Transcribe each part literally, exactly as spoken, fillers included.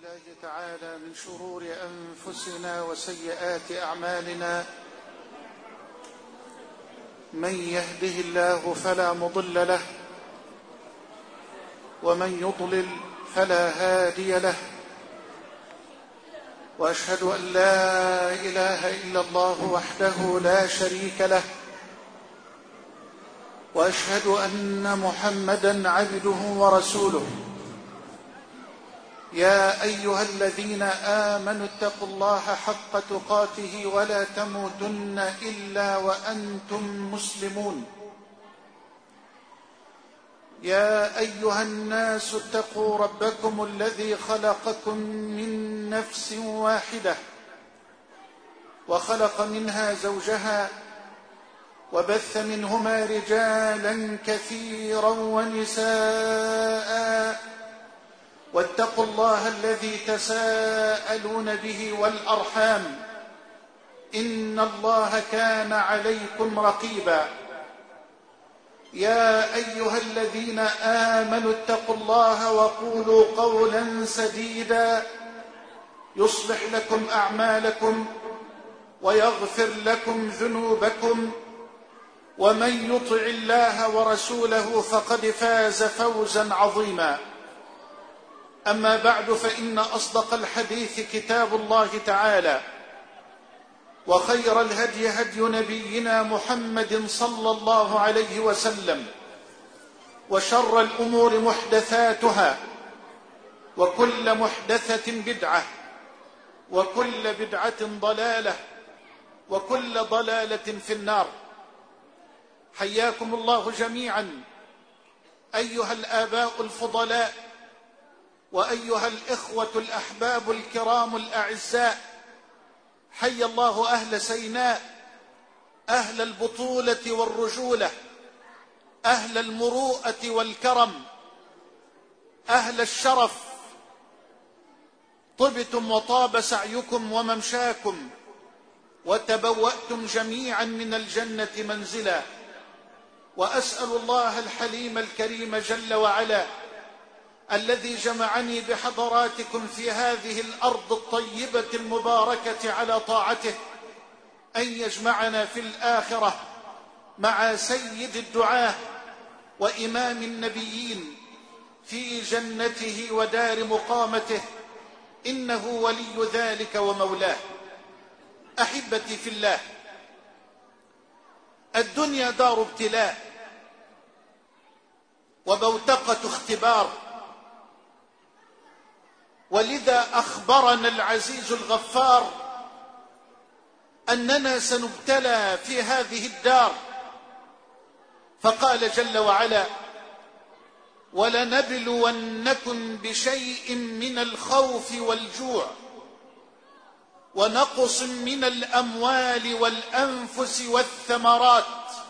بالله تعالى من شرور أنفسنا وسيئات أعمالنا. من يهده الله فلا مضل له، ومن يضلل فلا هادي له. وأشهد أن لا إله إلا الله وحده لا شريك له، وأشهد أن محمدًا عبده ورسوله. يا أيها الذين آمنوا اتقوا الله حق تقاته ولا تموتن إلا وأنتم مسلمون. يا أيها الناس اتقوا ربكم الذي خلقكم من نفس واحدة، وخلق منها زوجها، وبث منهما رجالا كثيرا ونساء. واتقوا الله الذي تساءلون به والأرحام، إن الله كان عليكم رقيبا. يا أيها الذين آمنوا اتقوا الله وقولوا قولا سديدا يصلح لكم أعمالكم ويغفر لكم ذنوبكم، ومن يطع الله ورسوله فقد فاز فوزا عظيما. أما بعد، فإن أصدق الحديث كتاب الله تعالى، وخير الهدي هدي نبينا محمد صلى الله عليه وسلم، وشر الأمور محدثاتها، وكل محدثة بدعة، وكل بدعة ضلالة، وكل ضلالة في النار. حياكم الله جميعا أيها الآباء الفضلاء، وأيها الإخوة الأحباب الكرام الأعزاء. حي الله أهل سيناء، أهل البطولة والرجولة، أهل المروءة والكرم، أهل الشرف. طبتم وطاب سعيكم وممشاكم، وتبوأتم جميعا من الجنة منزلا. وأسأل الله الحليم الكريم جل وعلا الذي جمعني بحضراتكم في هذه الأرض الطيبة المباركة على طاعته أن يجمعنا في الآخرة مع سيد الدعاة وإمام النبيين في جنته ودار مقامته، إنه ولي ذلك ومولاه. أحبتي في الله، الدنيا دار ابتلاء وبوتقة اختبار، ولذا أخبرنا العزيز الغفار أننا سنبتلى في هذه الدار، فقال جل وعلا: ولنبلونكم بشيء من الخوف والجوع ونقص من الأموال والأنفس والثمرات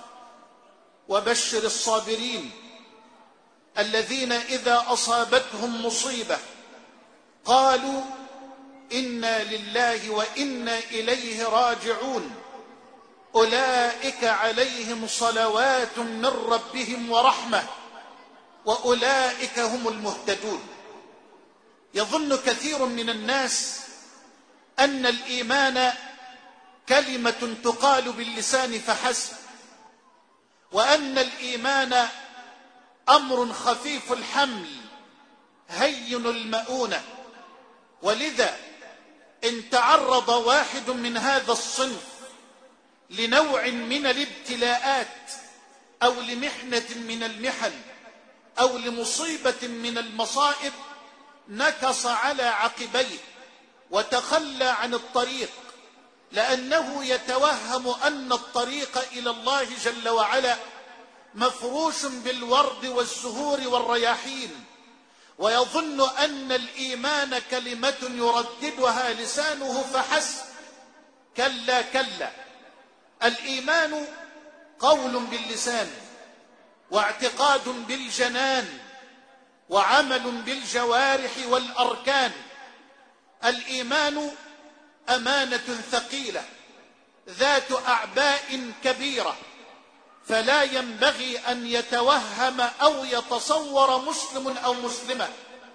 وبشر الصابرين الذين إذا أصابتهم مصيبة قالوا إنا لله وإنا إليه راجعون، أولئك عليهم صلوات من ربهم ورحمة وأولئك هم المهتدون. يظن كثير من الناس أن الإيمان كلمة تقال باللسان فحسب، وأن الإيمان أمر خفيف الحمل هين المؤونة. ولذا إن تعرض واحد من هذا الصنف لنوع من الابتلاءات أو لمحنة من المحن أو لمصيبة من المصائب، نكص على عقبيه وتخلى عن الطريق، لأنه يتوهم أن الطريق إلى الله جل وعلا مفروش بالورد والزهور والرياحين، ويظن أن الإيمان كلمة يرددها لسانه فحسب. كلا كلا، الإيمان قول باللسان، واعتقاد بالجنان، وعمل بالجوارح والأركان. الإيمان أمانة ثقيلة ذات أعباء كبيرة، فلا ينبغي أن يتوهم أو يتصور مسلم أو مسلمة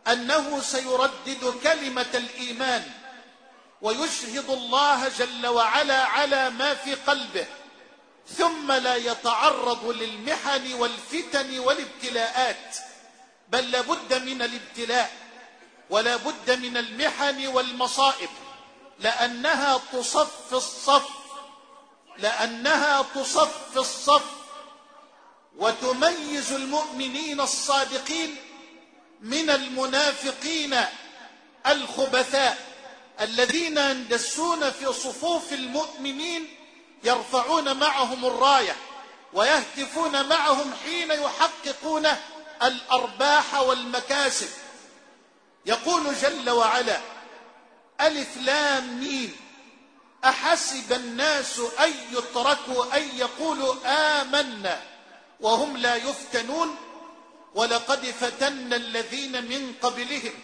أنه سيردد كلمة الإيمان ويشهد الله جل وعلا على ما في قلبه، ثم لا يتعرض للمحن والفتن والابتلاءات، بل لابد من الابتلاء ولا بد من المحن والمصائب، لأنها تصف الصف لأنها تصف الصف وتميز المؤمنين الصادقين من المنافقين الخبثاء الذين يندسون في صفوف المؤمنين، يرفعون معهم الراية ويهتفون معهم حين يحققون الأرباح والمكاسب. يقول جل وعلا: ألف لام ميم أحسب الناس أن يتركوا أن يقولوا آمنا وهم لا يفتنون ولقد فتنا الذين من قبلهم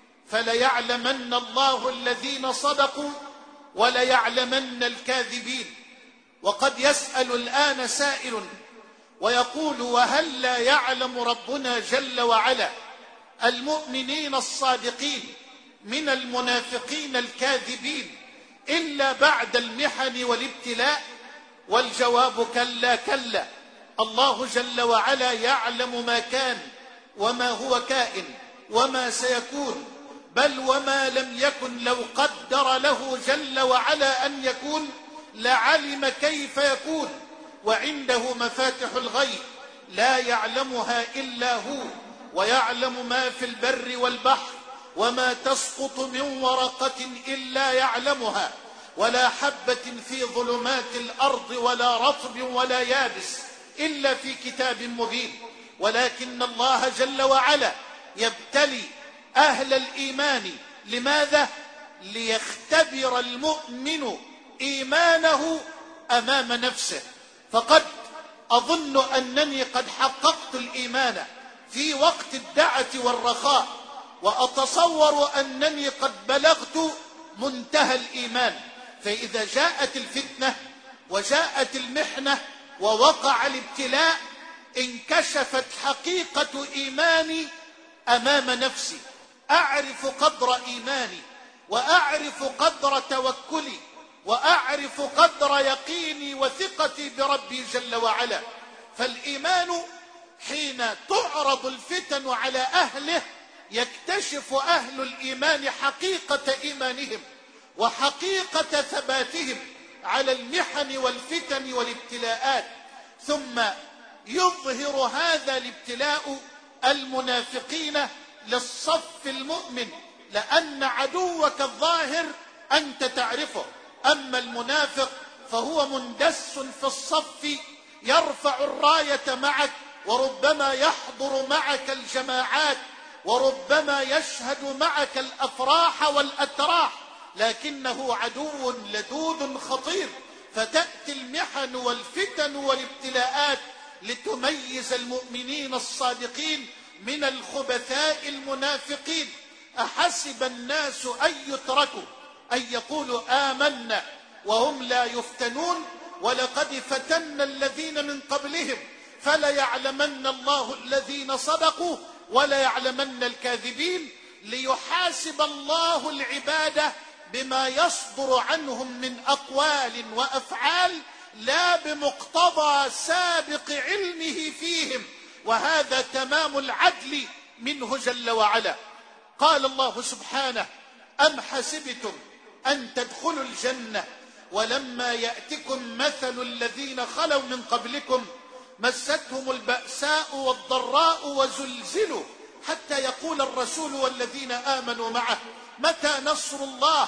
فليعلمن الله الذين صدقوا وليعلمن الكاذبين. وقد يسأل الآن سائل ويقول: وهل لا يعلم ربنا جل وعلا المؤمنين الصادقين من المنافقين الكاذبين إلا بعد المحن والابتلاء؟ والجواب: كلا كلا، الله جل وعلا يعلم ما كان وما هو كائن وما سيكون، بل وما لم يكن لو قدر له جل وعلا أن يكون لعلم كيف يكون. وعنده مفاتح الغيب لا يعلمها إلا هو، ويعلم ما في البر والبحر، وما تسقط من ورقة إلا يعلمها، ولا حبة في ظلمات الأرض ولا رطب ولا يابس إلا في كتاب مبين. ولكن الله جل وعلا يبتلي أهل الإيمان. لماذا؟ ليختبر المؤمن إيمانه أمام نفسه. فقد أظن أنني قد حققت الإيمان في وقت الدعة والرخاء، وأتصور أنني قد بلغت منتهى الإيمان. فإذا جاءت الفتنة وجاءت المحنة ووقع الابتلاء انكشفت حقيقة إيماني أمام نفسي، أعرف قدر إيماني وأعرف قدر توكلي وأعرف قدر يقيني وثقتي بربي جل وعلا. فالإيمان حين تعرض الفتن على أهله يكتشف أهل الإيمان حقيقة إيمانهم وحقيقة ثباتهم على المحن والفتن والابتلاءات، ثم يظهر هذا الابتلاء المنافقين للصف المؤمن، لأن عدوك الظاهر أنت تعرفه، أما المنافق فهو مندس في الصف يرفع الراية معك، وربما يحضر معك الجماعات، وربما يشهد معك الأفراح والأتراح، لكنه عدو لدود خطير. فتأتي المحن والفتن والابتلاءات لتميز المؤمنين الصادقين من الخبثاء المنافقين. أحسب الناس أن يتركوا أن يقولوا آمنا وهم لا يفتنون ولقد فتنا الذين من قبلهم فليعلمن الله الذين صدقوا وليعلمن الكاذبين، ليحاسب الله العباد بما يصدر عنهم من أقوال وأفعال لا بمقتضى سابق علمه فيهم، وهذا تمام العدل منه جل وعلا. قال الله سبحانه: أم حسبتم أن تدخلوا الجنة ولما يأتكم مثل الذين خلوا من قبلكم مستهم البأساء والضراء وزلزلوا حتى يقول الرسول والذين آمنوا معه متى نصر الله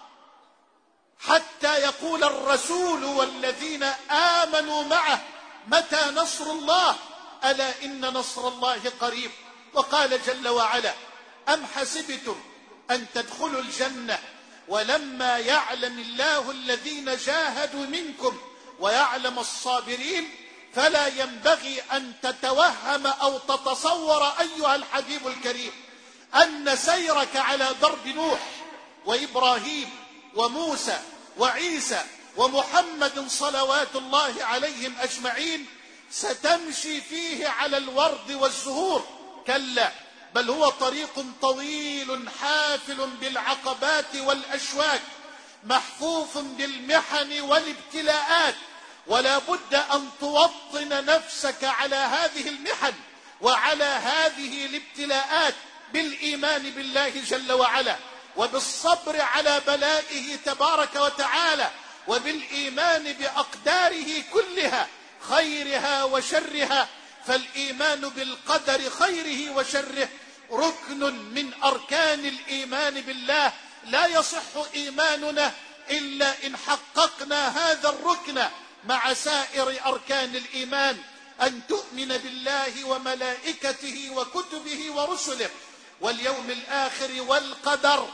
حتى يقول الرسول والذين آمنوا معه متى نصر الله ألا إن نصر الله قريب. وقال جل وعلا: أم حسبتم أن تدخلوا الجنة ولما يعلم الله الذين جاهدوا منكم ويعلم الصابرين فلا ينبغي أن تتوهم أو تتصور أيها الحبيب الكريم أن سيرك على درب نوح وإبراهيم وموسى وعيسى ومحمد صلوات الله عليهم أجمعين ستمشي فيه على الورد والزهور، كلا، بل هو طريق طويل حافل بالعقبات والأشواك، محفوف بالمحن والابتلاءات، ولا بد أن توطن نفسك على هذه المحن وعلى هذه الابتلاءات بالإيمان بالله جل وعلا، وبالصبر على بلائه تبارك وتعالى، وبالإيمان بأقداره كلها خيرها وشرها. فالإيمان بالقدر خيره وشره ركن من أركان الإيمان بالله، لا يصح إيماننا إلا إن حققنا هذا الركن مع سائر أركان الإيمان، أن تؤمن بالله وملائكته وكتبه ورسله واليوم الآخر والقدر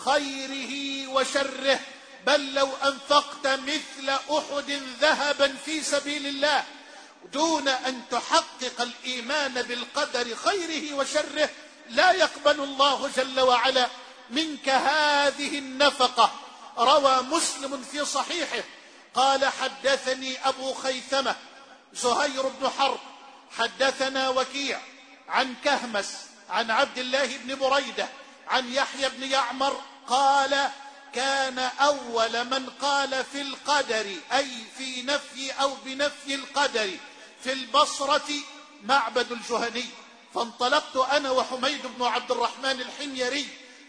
خيره وشره. بل لو أنفقت مثل أحد ذهبا في سبيل الله دون أن تحقق الإيمان بالقدر خيره وشره لا يقبل الله جل وعلا منك هذه النفقة. روى مسلم في صحيحه قال: حدثني أبو خيثمة زهير بن حرب حدثنا وكيع عن كهمس عن عبد الله بن بريدة عن يحيى بن يعمر قال: كان أول من قال في القدر، أي في نفي أو بنفي القدر، في البصرة معبد الجهني. فانطلقت أنا وحميد بن عبد الرحمن الحميري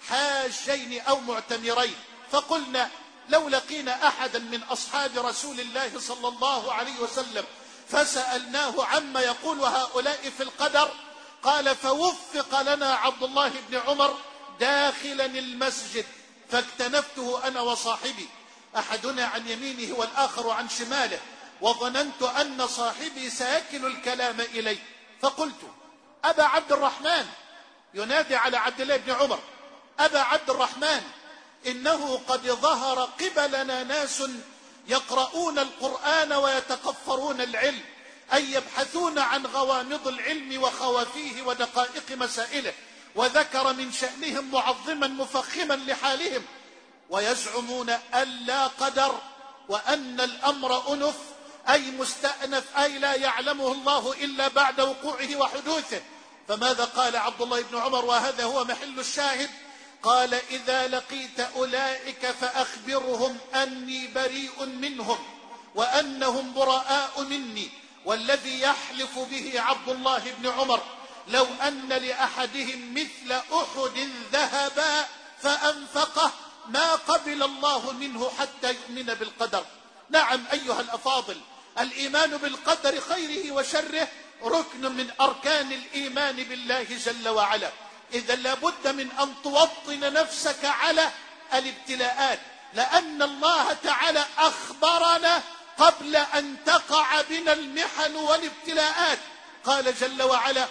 حاجين أو معتمرين، فقلنا: لو لقينا أحدا من أصحاب رسول الله صلى الله عليه وسلم فسألناه عما يقول هؤلاء في القدر، قال: فوفق لنا عبد الله بن عمر داخلا المسجد، فاكتنفته أنا وصاحبي، أحدنا عن يمينه والآخر عن شماله، وظننت أن صاحبي سيكل الكلام إلي، فقلت: أبا عبد الرحمن، ينادي على عبد الله بن عمر: أبا عبد الرحمن، إنه قد ظهر قبلنا ناس يقرؤون القرآن ويتقفرون العلم، أي يبحثون عن غوامض العلم وخوافيه ودقائق مسائله، وذكر من شأنهم معظما مفخما لحالهم، ويزعمون أن لا قدر وأن الأمر أنف، أي مستأنف، أي لا يعلمه الله إلا بعد وقوعه وحدوثه. فماذا قال عبد الله بن عمر، وهذا هو محل الشاهد؟ قال: إذا لقيت أولئك فأخبرهم أني بريء منهم وأنهم براء مني، والذي يحلف به عبد الله بن عمر لو أن لأحدهم مثل أحد ذهبا فأنفقه ما قبل الله منه حتى يؤمن بالقدر. نعم أيها الأفاضل، الإيمان بالقدر خيره وشره ركن من أركان الإيمان بالله جل وعلا. إذا لابد من أن توطن نفسك على الابتلاءات، لأن الله تعالى أخبرنا قبل أن تقع بنا المحن والابتلاءات. قال جل وعلا: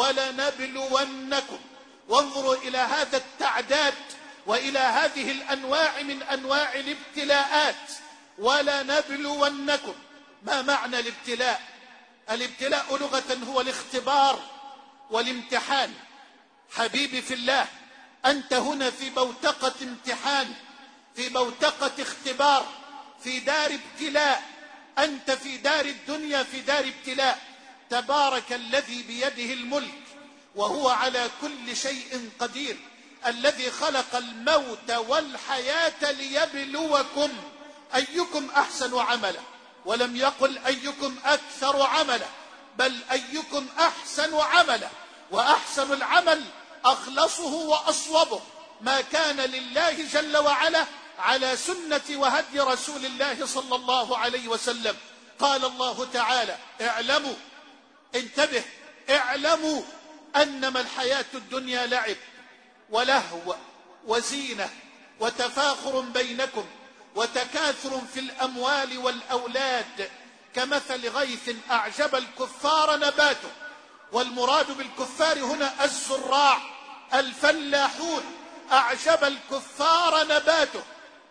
ولنبلونكم. وانظروا إلى هذا التعداد وإلى هذه الأنواع من أنواع الابتلاءات. ولنبلونكم، ما معنى الابتلاء؟ الابتلاء لغة هو الاختبار والامتحان. حبيبي في الله، أنت هنا في بوتقة امتحان، في بوتقة اختبار، في دار ابتلاء. أنت في دار الدنيا في دار ابتلاء. تبارك الذي بيده الملك وهو على كل شيء قدير، الذي خلق الموت والحياة ليبلوكم أيكم أحسن عملا، ولم يقل أيكم أكثر عملا، بل أيكم أحسن عملا. وأحسن العمل أخلصه وأصوبه ما كان لله جل وعلا على سنة وهدي رسول الله صلى الله عليه وسلم. قال الله تعالى: اعلموا، انتبه، اعلموا أنما الحياة الدنيا لعب ولهو وزينة وتفاخر بينكم وتكاثر في الأموال والأولاد كمثل غيث أعجب الكفار نباته. والمراد بالكفار هنا الزراع الفلاحون. أعجب الكفار نباته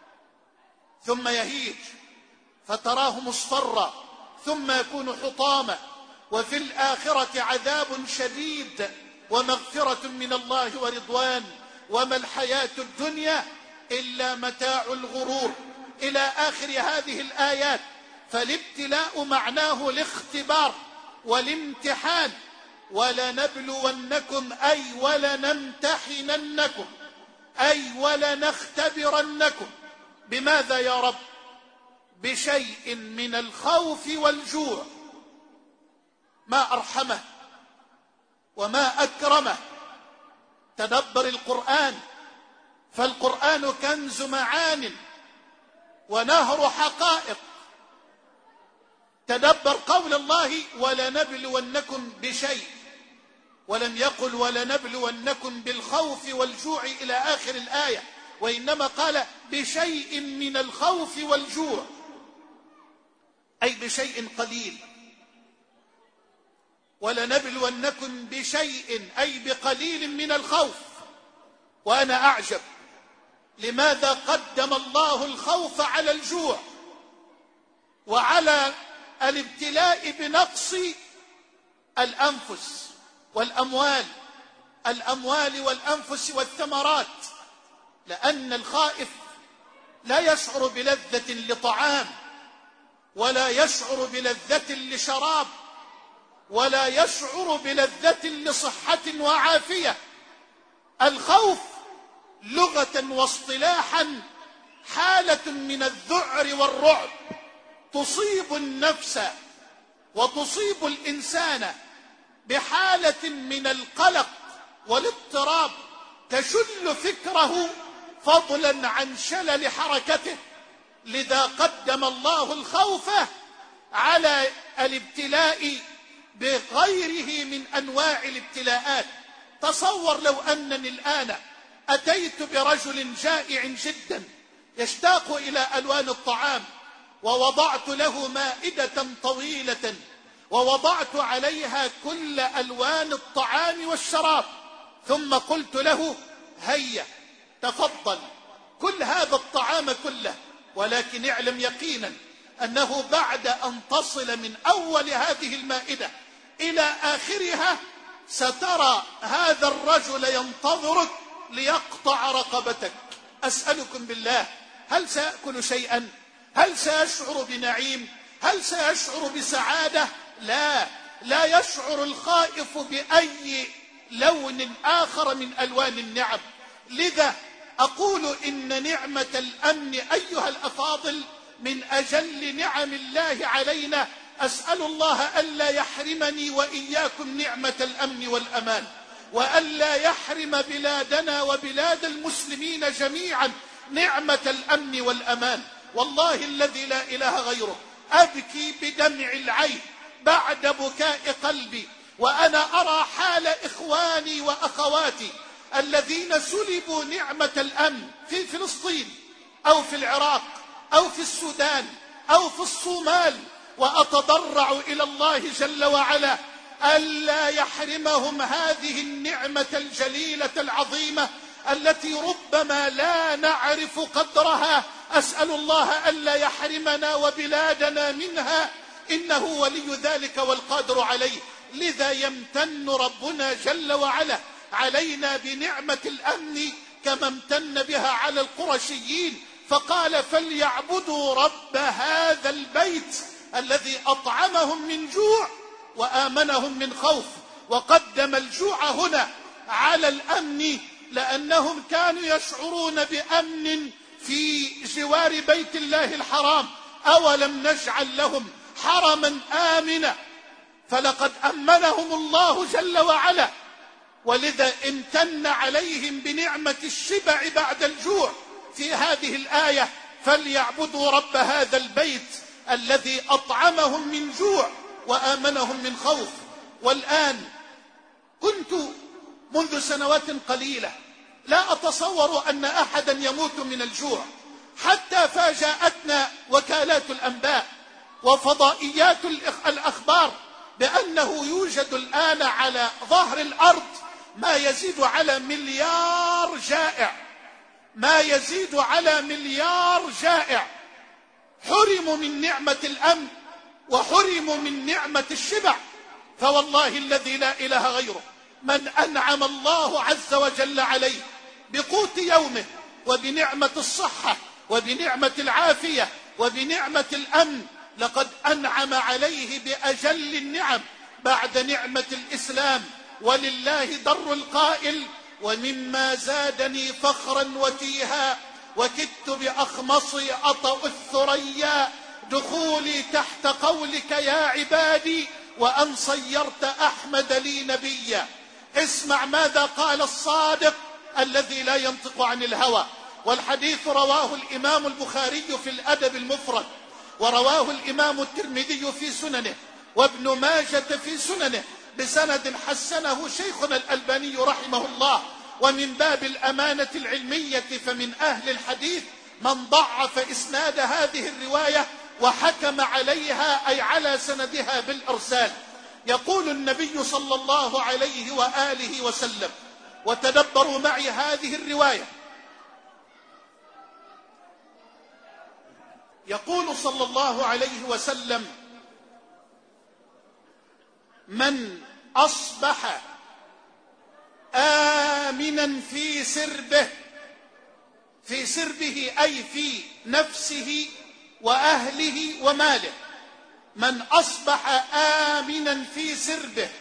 ثم يهيج فتراه مصفرا ثم يكون حطاما، وفي الآخرة عذاب شديد ومغفرة من الله ورضوان، وما الحياة الدنيا إلا متاع الغرور، إلى آخر هذه الآيات. فالابتلاء معناه الاختبار والامتحان. ولنبلونكم أي ولنمتحننكم أي ولنختبرنكم. بماذا يا رب؟ بشيء من الخوف والجوع. ما أرحمه وما أكرمه. تدبر القرآن، فالقرآن كنز معان ونهر حقائق. تدبر قول الله ولنبلونكم بشيء، ولم يقل ولنبلونكم بالخوف والجوع إلى آخر الآية، وإنما قال بشيء من الخوف والجوع، أي بشيء قليل. ولنبلونكم بشيء أي بقليل من الخوف. وأنا أعجب لماذا قدم الله الخوف على الجوع وعلى الابتلاء بنقص الأنفس والأموال الأموال والأنفس والثمرات. لأن الخائف لا يشعر بلذة لطعام، ولا يشعر بلذة لشراب، ولا يشعر بلذة لصحة وعافية. الخوف لغة واصطلاحا حالة من الذعر والرعب تصيب النفس وتصيب الإنسان بحالة من القلق والاضطراب تشل فكره فضلا عن شلل حركته. لذا قدم الله الخوف على الابتلاء بغيره من أنواع الابتلاءات. تصور لو أنني الآن أتيت برجل جائع جدا يشتاق إلى ألوان الطعام، ووضعت له مائدة طويلة ووضعت عليها كل ألوان الطعام والشراب، ثم قلت له هيا تفضل كل هذا الطعام كله، ولكن اعلم يقينا أنه بعد أن تصل من أول هذه المائدة إلى آخرها سترى هذا الرجل ينتظرك ليقطع رقبتك. أسألكم بالله، هل سيأكل شيئا؟ هل سيشعر بنعيم؟ هل سيشعر بسعادة؟ لا، لا يشعر الخائف بأي لون آخر من ألوان النعم. لذا أقول إن نعمة الأمن أيها الأفاضل من أجل نعم الله علينا. أسأل الله ألا يحرمني وإياكم نعمة الأمن والأمان، وألا يحرم بلادنا وبلاد المسلمين جميعا نعمة الأمن والأمان. والله الذي لا إله غيره أبكي بدمع العين بعد بكاء قلبي وأنا أرى حال إخواني وأخواتي الذين سلبوا نعمة الأمن في فلسطين أو في العراق أو في السودان أو في الصومال، وأتضرع إلى الله جل وعلا ألا يحرمهم هذه النعمة الجليلة العظيمة التي ربما لا نعرف قدرها. أسأل الله ألا يحرمنا وبلادنا منها، إنه ولي ذلك والقادر عليه. لذا يمتن ربنا جل وعلا علينا بنعمة الأمن كما امتن بها على القرشيين، فقال فليعبدوا رب هذا البيت الذي أطعمهم من جوع وآمنهم من خوف. وقدم الجوع هنا على الأمن لأنهم كانوا يشعرون بأمن في جوار بيت الله الحرام. أولم نجعل لهم حرما آمنا؟ فلقد أمنهم الله جل وعلا، ولذا امتن عليهم بنعمة الشبع بعد الجوع في هذه الآية فليعبدوا رب هذا البيت الذي أطعمهم من جوع وآمنهم من خوف. والآن كنت منذ سنوات قليلة لا أتصور أن أحدا يموت من الجوع، حتى فاجأتنا وكالات الأنباء وفضائيات الأخبار بأنه يوجد الآن على ظهر الأرض ما يزيد على مليار جائع، ما يزيد على مليار جائع حرموا من نعمة الأمن وحرموا من نعمة الشبع. فوالله الذي لا إله غيره من أنعم الله عز وجل عليه بقوت يومه وبنعمة الصحة وبنعمة العافية وبنعمة الأمن لقد أنعم عليه بأجل النعم، بعد نعمة الإسلام، ولله در القائل: ومما زادني فخرا وتيها وكدت بأخمصي أطأ الثريا دخولي تحت قولك يا عبادي وأن صيرت أحمد لي نبيا. اسمع ماذا قال الصادق الذي لا ينطق عن الهوى، والحديث رواه الإمام البخاري في الأدب المفرد، ورواه الإمام الترمذي في سننه، وابن ماجة في سننه بسند حسنه شيخنا الألباني رحمه الله. ومن باب الأمانة العلمية فمن أهل الحديث من ضعف إسناد هذه الرواية وحكم عليها أي على سندها بالإرسال. يقول النبي صلى الله عليه وآله وسلم، وتدبروا معي هذه الرواية، يقول صلى الله عليه وسلم: من أصبح آمنا في سربه، في سربه أي في نفسه وأهله وماله، من أصبح آمنا في سربه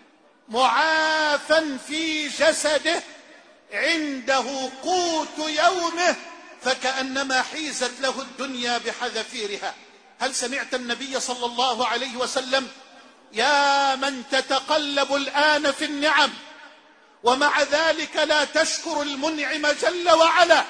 معافا في جسده عنده قوت يومه فكأنما حيزت له الدنيا بحذافيرها. هل سمعت النبي صلى الله عليه وسلم: يا من تتقلب الآن في النعم ومع ذلك لا تشكر المنعم جل وعلا،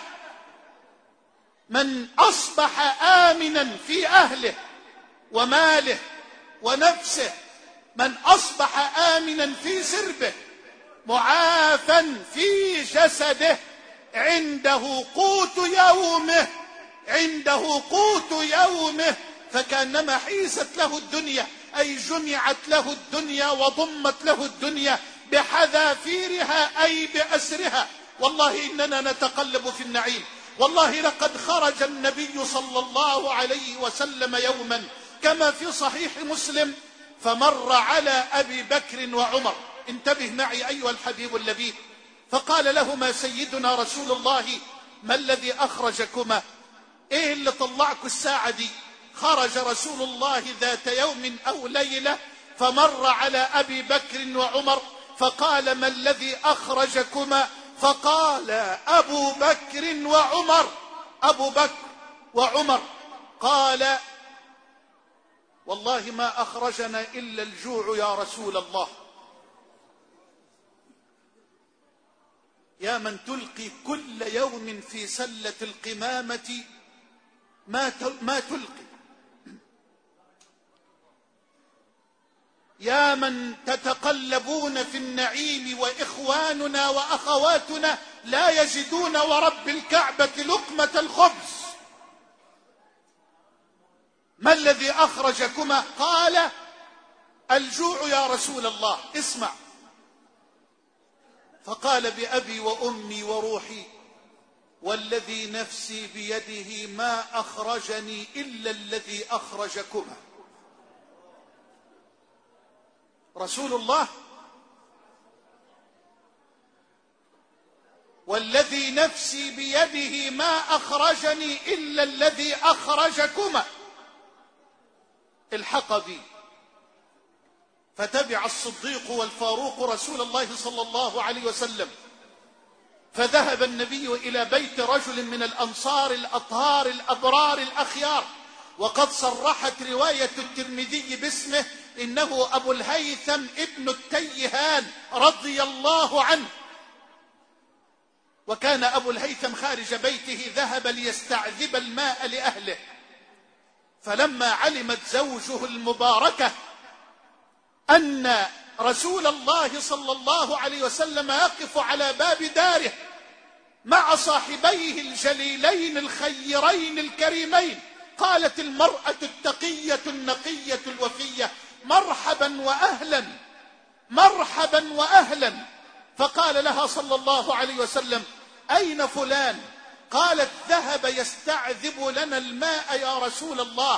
من أصبح آمنا في أهله وماله ونفسه، من أصبح آمنا في سربه معافا في جسده عنده قوت يومه، عنده قوت يومه فكأنما حيزت له الدنيا، أي جمعت له الدنيا وضمت له الدنيا بحذافيرها أي بأسرها. والله إننا نتقلب في النعيم. والله لقد خرج النبي صلى الله عليه وسلم يوما كما في صحيح مسلم فمر على أبي بكر وعمر، انتبه معي أيها الحبيب اللبيب، فقال لهما سيدنا رسول الله: ما الذي أخرجكما؟ إيه اللي طلعكوا الساعة دي؟ خرج رسول الله ذات يوم أو ليلة فمر على أبي بكر وعمر فقال: ما الذي أخرجكما؟ فقال أبو بكر وعمر، أبو بكر وعمر قال: والله ما أخرجنا إلا الجوع يا رسول الله. يا من تلقي كل يوم في سلة القمامة ما ما تلقي، يا من تتقلبون في النعيم وإخواننا وأخواتنا لا يجدون ورب الكعبة لقمة الخبز، ما الذي أخرجكما؟ قال: الجوع يا رسول الله. اسمع، فقال: بأبي وأمي وروحي والذي نفسي بيده ما أخرجني إلا الذي أخرجكما. رسول الله: والذي نفسي بيده ما أخرجني إلا الذي أخرجكما. الحق بي. فتبع الصديق والفاروق رسول الله صلى الله عليه وسلم، فذهب النبي إلى بيت رجل من الأنصار الأطهار الأبرار الأخيار، وقد صرحت رواية الترمذي باسمه، إنه أبو الهيثم ابن التيهان رضي الله عنه. وكان أبو الهيثم خارج بيته ذهب ليستعذب الماء لأهله، فلما علمت زوجه المباركة أن رسول الله صلى الله عليه وسلم يقف على باب داره مع صاحبيه الجليلين الخيرين الكريمين، قالت المرأة التقية النقية الوفية: مرحبا وأهلا، مرحبا وأهلا. فقال لها صلى الله عليه وسلم: أين فلان؟ قالت: ذهب يستعذب لنا الماء يا رسول الله.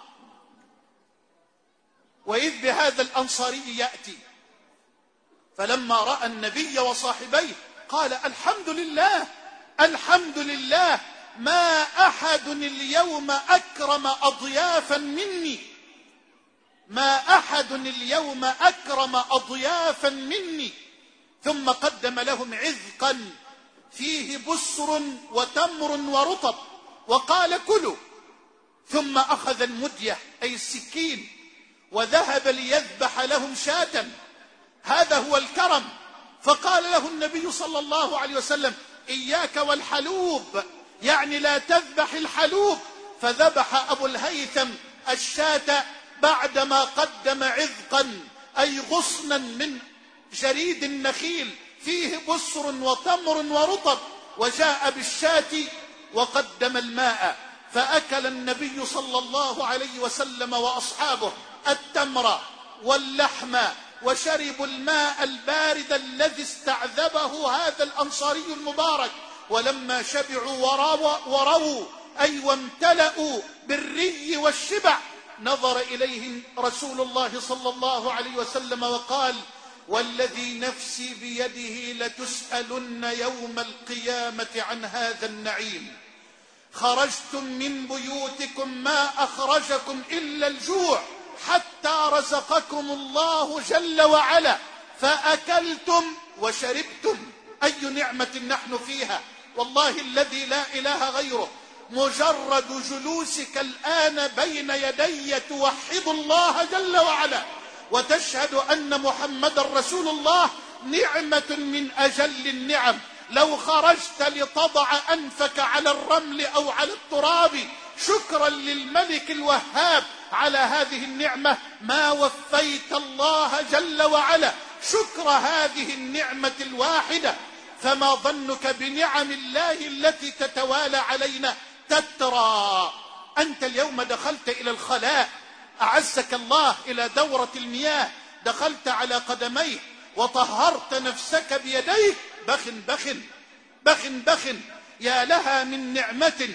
وإذ بهذا الأنصاري يأتي، فلما رأى النبي وصاحبيه قال: الحمد لله، الحمد لله، ما أحد اليوم أكرم أضيافا مني. ما أحد اليوم أكرم أضيافا مني. ثم قدم لهم عذقا فيه بسر وتمر ورطب وقال كلوا، ثم أخذ المدية أي السكين وذهب ليذبح لهم شاة. هذا هو الكرم. فقال له النبي صلى الله عليه وسلم إياك والحلوب، يعني لا تذبح الحلوب. فذبح أبو الهيثم الشاة بعدما قدم عذقا أي غصنا من جريد النخيل فيه بسر وتمر ورطب، وجاء بالشاة وقدم الماء، فأكل النبي صلى الله عليه وسلم وأصحابه التمر واللحم وشربوا الماء البارد الذي استعذبه هذا الأنصاري المبارك. ولما شبعوا وروا, وروا أي وامتلأوا بالري والشبع نظر إليهم رسول الله صلى الله عليه وسلم وقال والذي نفسي بيده لتسألن يوم القيامة عن هذا النعيم. خرجتم من بيوتكم ما أخرجكم إلا الجوع حتى رزقكم الله جل وعلا، فأكلتم وشربتم. أي نعمة نحن فيها، والله الذي لا إله غيره. مجرد جلوسك الآن بين يدي توحد الله جل وعلا وتشهد أن محمد رسول الله نعمة من أجل النعم. لو خرجت لتضع أنفك على الرمل أو على التراب شكرا للملك الوهاب على هذه النعمة ما وفيت الله جل وعلا شكر هذه النعمة الواحدة. فما ظنك بنعم الله التي تتوالى علينا تترى. أنت اليوم دخلت إلى الخلاء أعزك الله إلى دورة المياه، دخلت على قدميه وطهرت نفسك بيديك، بخن بخن بخن بخن. يا لها من نعمة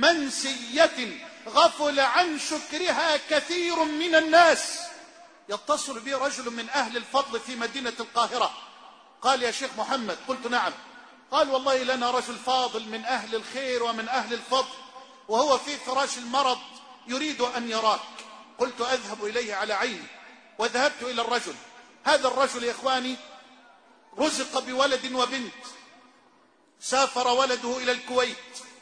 منسية غفل عن شكرها كثير من الناس. يتصل بي رجل من أهل الفضل في مدينة القاهرة قال يا شيخ محمد، قلت نعم. قال والله لنا رجل فاضل من أهل الخير ومن أهل الفضل وهو في فراش المرض يريد أن يراك. قلت أذهب إليه على عيني، وذهبت إلى الرجل. هذا الرجل يا إخواني رزق بولد وبنت، سافر ولده إلى الكويت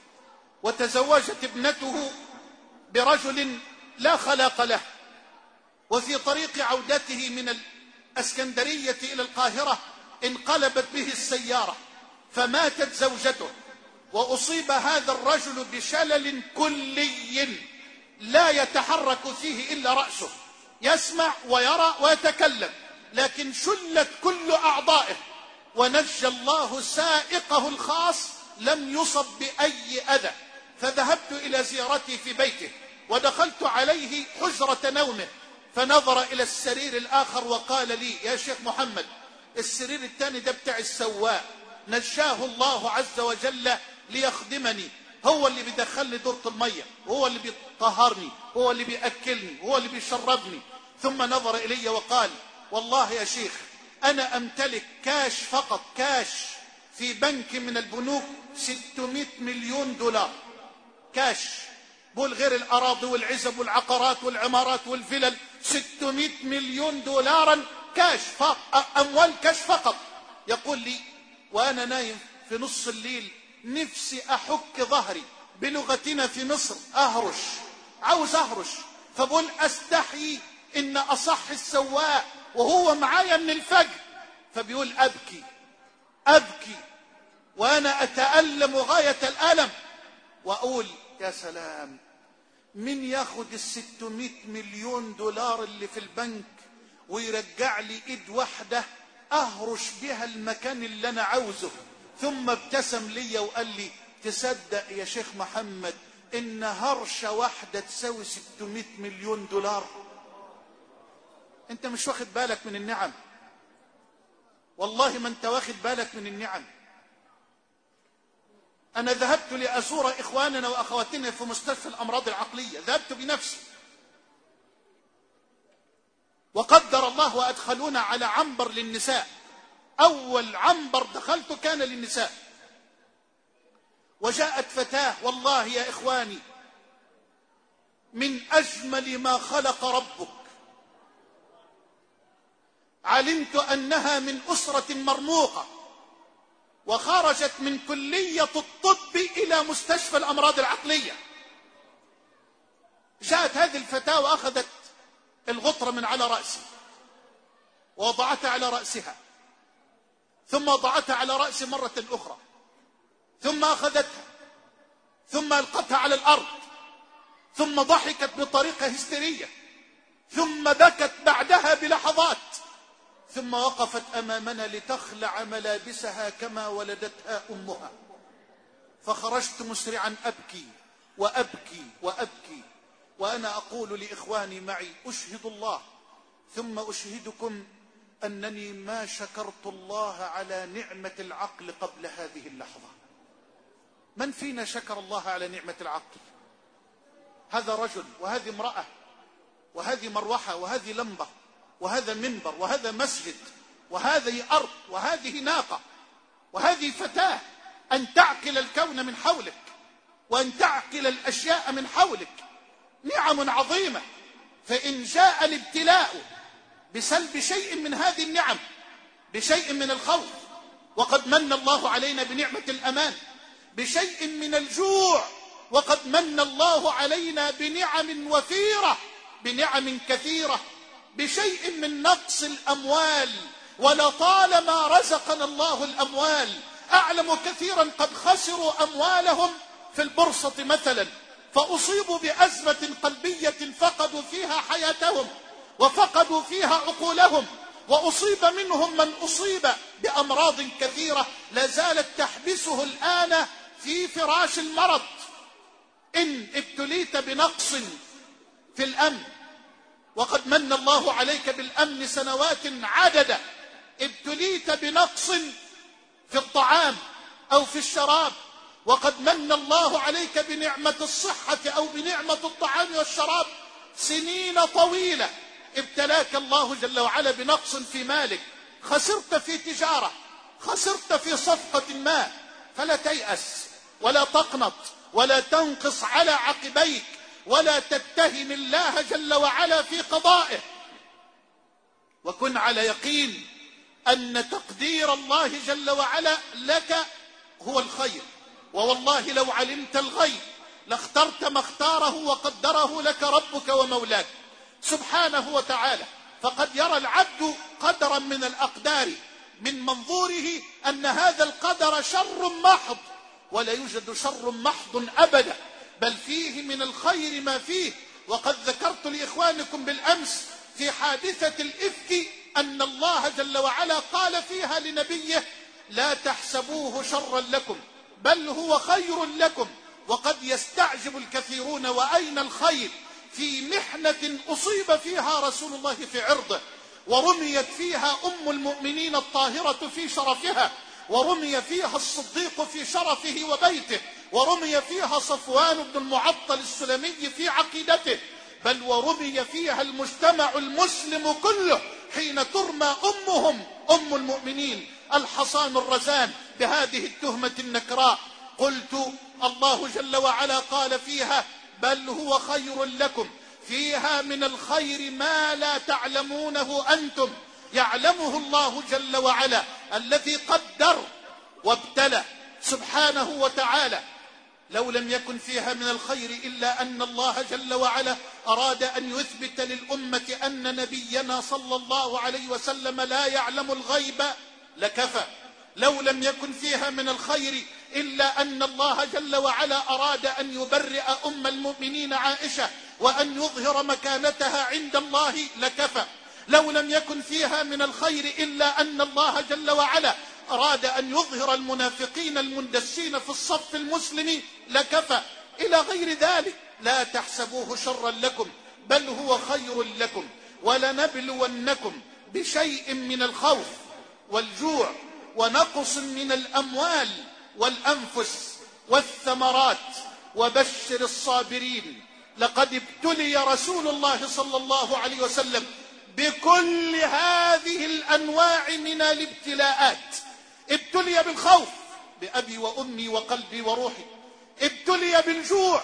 وتزوجت ابنته برجل لا خلاق له، وفي طريق عودته من الأسكندرية إلى القاهرة انقلبت به السيارة فماتت زوجته، وأصيب هذا الرجل بشلل كلي لا يتحرك فيه إلا رأسه، يسمع ويرى ويتكلم لكن شلت كل أعضائه، ونجى الله سائقه الخاص لم يصب بأي أذى. فذهبت إلى زيارتي في بيته ودخلت عليه حجرة نومه فنظر إلى السرير الآخر وقال لي يا شيخ محمد السرير الثاني ده بتاع السواق، نجاه الله عز وجل ليخدمني، هو اللي بيدخلني دورة المية، هو اللي بيطهرني، هو اللي بيأكلني، هو اللي بيشربني. ثم نظر إلي وقال والله يا شيخ أنا أمتلك كاش فقط كاش في بنك من البنوك ستمائة مليون دولار كاش، بقول غير الأراضي والعزب والعقارات والعمارات والفلل، ستمائة مليون دولارا كاش فقط، أموال كاش فقط. يقول لي وأنا نايم في نص الليل نفسي أحك ظهري بلغتنا في مصر أهرش، عاوز أهرش، فبقول أستحي إن أصح السواق وهو معايا من الفجر، فبيقول أبكي أبكي وأنا أتألم غاية الألم وأقول يا سلام من ياخد الستمائة مليون دولار اللي في البنك ويرجع لي إيد واحدة أهرش بها المكان اللي أنا عاوزه. ثم ابتسم لي وقال لي تصدق يا شيخ محمد إن هرشة واحدة تساوي ستمائة مليون دولار؟ أنت مش واخد بالك من النعم، والله ما أنت واخد بالك من النعم. أنا ذهبت لأزور إخواننا وأخواتنا في مستشفى الأمراض العقلية، ذهبت بنفسي وقدر الله وأدخلونا على عنبر للنساء، أول عنبر دخلت كان للنساء، وجاءت فتاة والله يا إخواني من أجمل ما خلق ربك، علمت أنها من أسرة مرموقة، وخرجت من كلية الطب إلى مستشفى الأمراض العقلية. جاءت هذه الفتاة وأخذت الغطرة من على رأسي ووضعتها على رأسها، ثم وضعتها على رأسي مرة أخرى، ثم أخذتها، ثم ألقتها على الأرض، ثم ضحكت بطريقة هستيرية، ثم بكت بعدها بلحظات، ثم وقفت أمامنا لتخلع ملابسها كما ولدتها أمها. فخرجت مسرعا أبكي وأبكي وأبكي، وأنا أقول لإخواني معي: أشهد الله ثم أشهدكم أنني ما شكرت الله على نعمة العقل قبل هذه اللحظة. من فينا شكر الله على نعمة العقل؟ هذا رجل، وهذه امرأة، وهذه مروحة، وهذه لمبة، وهذا منبر، وهذا مسجد، وهذه أرض، وهذه ناقة، وهذه فتاة. أن تعقل الكون من حولك، وأن تعقل الأشياء من حولك، نعم عظيمة. فإن جاء الابتلاء بسلب شيء من هذه النعم، بشيء من الخوف، وقد من الله علينا بنعمة الأمان، بشيء من الجوع، وقد من الله علينا بنعم وفيرة، بنعم كثيرة، بشيء من نقص الأموال، ولطالما رزقنا الله الأموال. أعلم كثيرا قد خسروا أموالهم في البورصة مثلا، فأصيبوا بأزمة قلبية فقدوا فيها حياتهم وفقدوا فيها عقولهم، وأصيب منهم من أصيب بأمراض كثيرة لا زالت تحبسه الآن في فراش المرض. إن ابتليت بنقص في الأمن، وقد من الله عليك بالأمن سنوات عددة، ابتليت بنقص في الطعام أو في الشراب، وقد من الله عليك بنعمة الصحة أو بنعمة الطعام والشراب سنين طويلة، ابتلاك الله جل وعلا بنقص في مالك، خسرت في تجارة، خسرت في صفقة ما، فلا تيأس ولا تقنط ولا تنقص على عقبيك، ولا تتهم الله جل وعلا في قضائه، وكن على يقين أن تقدير الله جل وعلا لك هو الخير. ووالله لو علمت الغيب لاخترت ما اختاره وقدره لك ربك ومولاك سبحانه وتعالى. فقد يرى العبد قدرا من الأقدار من منظوره أن هذا القدر شر محض، ولا يوجد شر محض أبدا، بل فيه من الخير ما فيه. وقد ذكرت لإخوانكم بالأمس في حادثة الإفك أن الله جل وعلا قال فيها لنبيه: لا تحسبوه شرا لكم بل هو خير لكم. وقد يستعجب الكثيرون: وأين الخير في محنة أصيب فيها رسول الله في عرضه، ورميت فيها أم المؤمنين الطاهرة في شرفها، ورمي فيها الصديق في شرفه وبيته، ورمي فيها صفوان بن المعطل السلمي في عقيدته، بل ورمي فيها المجتمع المسلم كله حين ترمى أمهم أم المؤمنين الحصان الرزان بهذه التهمة النكراء. قلت: الله جل وعلا قال فيها: بل هو خير لكم، فيها من الخير ما لا تعلمونه أنتم، يعلمه الله جل وعلا الذي قدر وابتلى سبحانه وتعالى. لو لم يكن فيها من الخير إلا أن الله جل وعلا أراد أن يثبت للأمة أن نبينا صلى الله عليه وسلم لا يعلم الغيب لكفى. لو لم يكن فيها من الخير إلا أن الله جل وعلا أراد أن يبرئ أم المؤمنين عائشة وأن يظهر مكانتها عند الله لكفى. لو لم يكن فيها من الخير إلا أن الله جل وعلا أراد أن يظهر المنافقين المندسين في الصف المسلم لكفى، إلى غير ذلك. لا تحسبوه شرا لكم بل هو خير لكم، ولنبلونكم بشيء من الخوف والجوع ونقص من الأموال والأنفس والثمرات، وبشر الصابرين. لقد ابتلي رسول الله صلى الله عليه وسلم بكل هذه الأنواع من الابتلاءات. ابتلي بالخوف بأبي وأمي وقلبي وروحي، ابتلي بالجوع،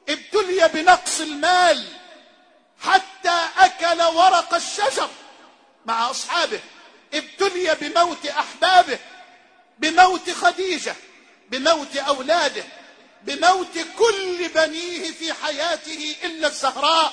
ابتلي بنقص المال حتى أكل ورق الشجر مع أصحابه، ابتلي بموت أحبابه، بموت خديجة، بموت أولاده، بموت كل بنيه في حياته إلا الزهراء.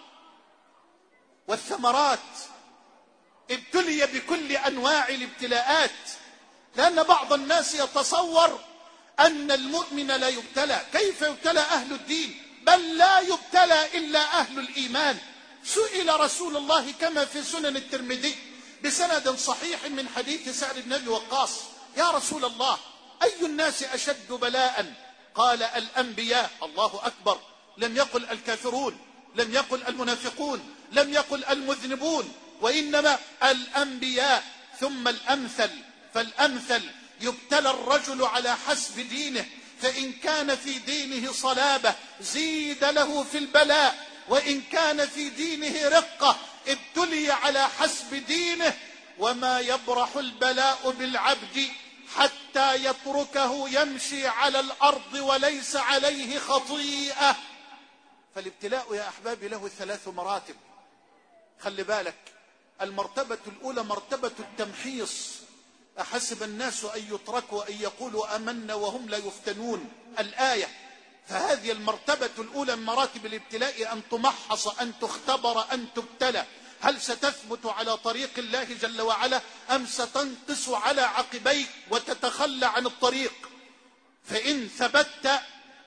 والثمرات، ابتلي بكل أنواع الابتلاءات، لأن بعض الناس يتصور أن المؤمن لا يبتلى. كيف يبتلى أهل الدين؟ بل لا يبتلى إلا أهل الإيمان. سئل رسول الله كما في سنن الترمذي بسند صحيح من حديث سعد بن أبي وقاص: يا رسول الله، أي الناس أشد بلاء؟ قال: الأنبياء. الله أكبر. لم يقل الكافرون، لم يقل المنافقون، لم يقل المذنبون، وإنما الأنبياء. ثم الأمثل فالأمثل، يبتلى الرجل على حسب دينه، فإن كان في دينه صلابة زيد له في البلاء، وإن كان في دينه رقة ابتلي على حسب دينه. وما يبرح البلاء بالعبد حتى يتركه يمشي على الأرض وليس عليه خطيئة. فالابتلاء يا أحبابي له ثلاث مراتب. خلي بالك، المرتبة الأولى مرتبة التمحيص. أحسب الناس أن يتركوا أن يقولوا آمنا وهم لا يفتنون، الآية. فهذه المرتبة الأولى من مراتب الابتلاء، أن تمحص، أن تختبر، أن تبتلى. هل ستثبت على طريق الله جل وعلا أم ستنقص على عقبيك وتتخلى عن الطريق؟ فإن ثبت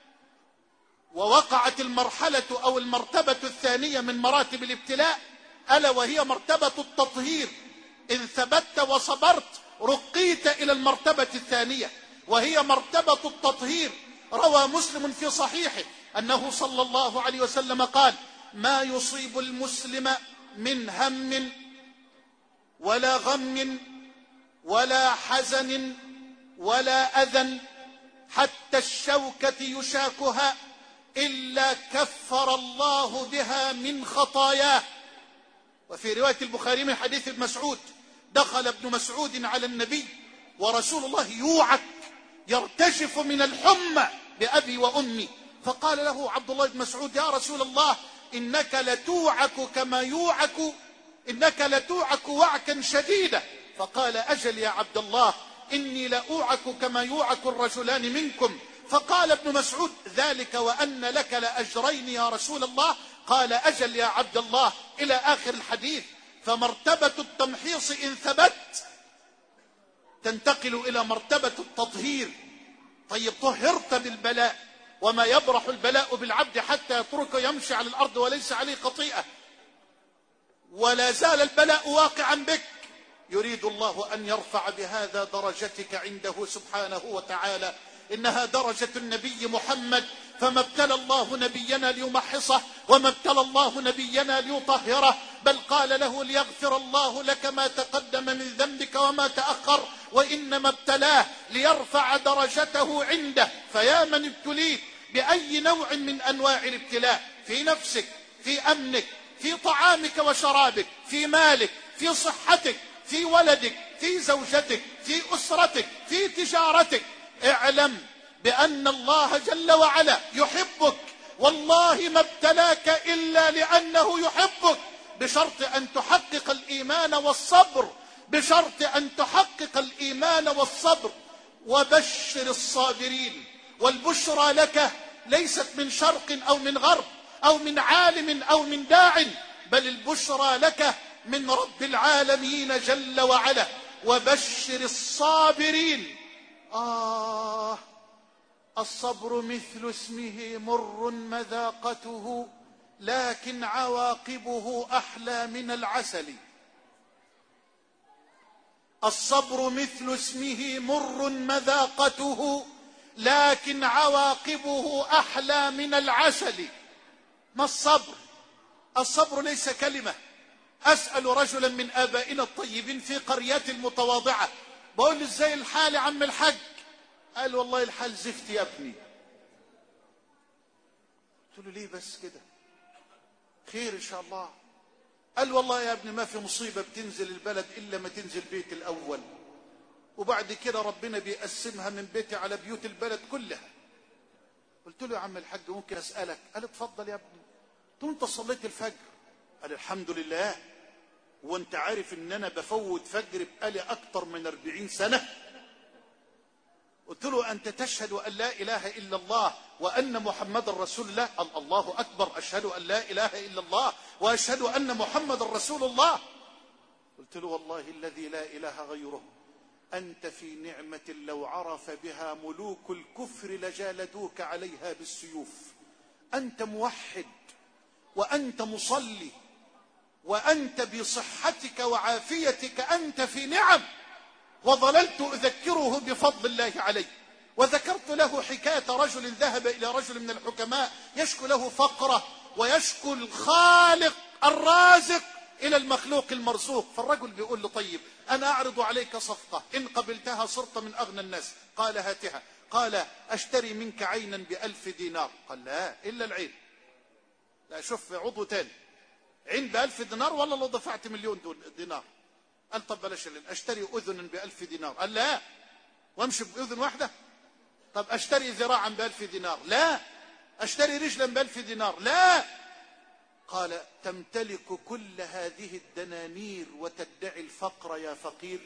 ووقعت المرحلة أو المرتبة الثانية من مراتب الابتلاء، ألا وهي مرتبة التطهير، إن ثبت وصبرت رقيت إلى المرتبة الثانية وهي مرتبة التطهير. روى مسلم في صحيحه أنه صلى الله عليه وسلم قال: ما يصيب المسلم من هم ولا غم ولا حزن ولا أذى حتى الشوكة يشاكها إلا كفر الله بها من خطاياه. وفي رواية البخاري من حديث ابن مسعود: دخل ابن مسعود على النبي ورسول الله يوعك يرتجف من الحمى بأبي وأمي، فقال له عبد الله بن مسعود: يا رسول الله، إنك لتوعك كما يوعك إنك لتوعك وعكا شديدا. فقال: أجل يا عبد الله، إني لأوعك كما يوعك الرجلان منكم. فقال ابن مسعود: ذلك وأن لك لأجرين يا رسول الله. قال: أجل يا عبد الله، إلى آخر الحديث. فمرتبة التمحيص إن ثبت تنتقل إلى مرتبة التطهير. طيب، طهرت بالبلاء، وما يبرح البلاء بالعبد حتى يترك يمشي على الأرض وليس عليه خطيئة، ولا زال البلاء واقعا بك، يريد الله أن يرفع بهذا درجتك عنده سبحانه وتعالى. إنها درجة النبي محمد، فما ابتلى الله نبينا ليمحصه، وما ابتلى الله نبينا ليطهره، بل قال له: ليغفر الله لك ما تقدم من ذنبك وما تأخر، وإنما ابتلاه ليرفع درجته عنده. فيا من ابتليت بأي نوع من أنواع الابتلاء، في نفسك، في أمنك، في طعامك وشرابك، في مالك، في صحتك، في ولدك، في زوجتك، في أسرتك، في تجارتك، اعلم بأن الله جل وعلا يحبك. والله ما ابتلاك إلا لأنه يحبك، بشرط أن تحقق الإيمان والصبر، بشرط أن تحقق الإيمان والصبر. وبشر الصابرين. والبشرى لك ليست من شرق أو من غرب أو من عالم أو من داع، بل البشرى لك من رب العالمين جل وعلا. وبشر الصابرين. آه الصبر مثل اسمه مر مذاقته، لكن عواقبه أحلى من العسل. الصبر مثل اسمه مر مذاقته، لكن عواقبه أحلى من العسل. ما الصبر؟ الصبر ليس كلمة. أسأل رجلا من آبائنا الطيبين في قريات المتواضعة، بقول له: ازاي الحال يا عم الحاج؟ قال: والله الحال زفت يا ابني. قلت له: ليه بس كده؟ خير إن شاء الله. قال: والله يا ابني ما في مصيبة بتنزل البلد إلا ما تنزل بيت الأول، وبعد كده ربنا بيقسمها من بيتي على بيوت البلد كلها. قلت له: يا عم الحاج ممكن أسألك؟ قال: اتفضل يا ابني. قلت له: انت صليت الفجر؟ قال: الحمد لله. وانت عارف ان انا بفوت فجر بقالي اكتر من أربعين سنة؟ قلت له أنت تشهد أن لا إله إلا الله وأن محمد رسول الله؟ الله أكبر، أشهد أن لا إله إلا الله وأشهد أن محمد رسول الله. قلت له والله الذي لا إله غيره أنت في نعمة لو عرف بها ملوك الكفر لجالدوك عليها بالسيوف. أنت موحد وأنت مصلي وأنت بصحتك وعافيتك أنت في نعم، وظللت أذكره بفضل الله علي. وذكرت له حكاية رجل ذهب إلى رجل من الحكماء يشكو له فقره ويشكو الخالق الرازق إلى المخلوق المرزوق. فالرجل بيقول له طيب أنا أعرض عليك صفقة، إن قبلتها صرت من أغنى الناس. قال هاتها. قال أشتري منك عينا بألف دينار. قال لا إلا العين. لا شوف عضو تاني، عين بألف دينار ولا لو دفعت مليون دينار؟ قال طب بلاش العين، أشتري أذنا بألف دينار. قال لا، وامشي بأذن واحدة. طب أشتري ذراعا بألف دينار. لا. أشتري رجلا بألف دينار. لا. قال تمتلك كل هذه الدنانير وتدعي الفقر يا فقير؟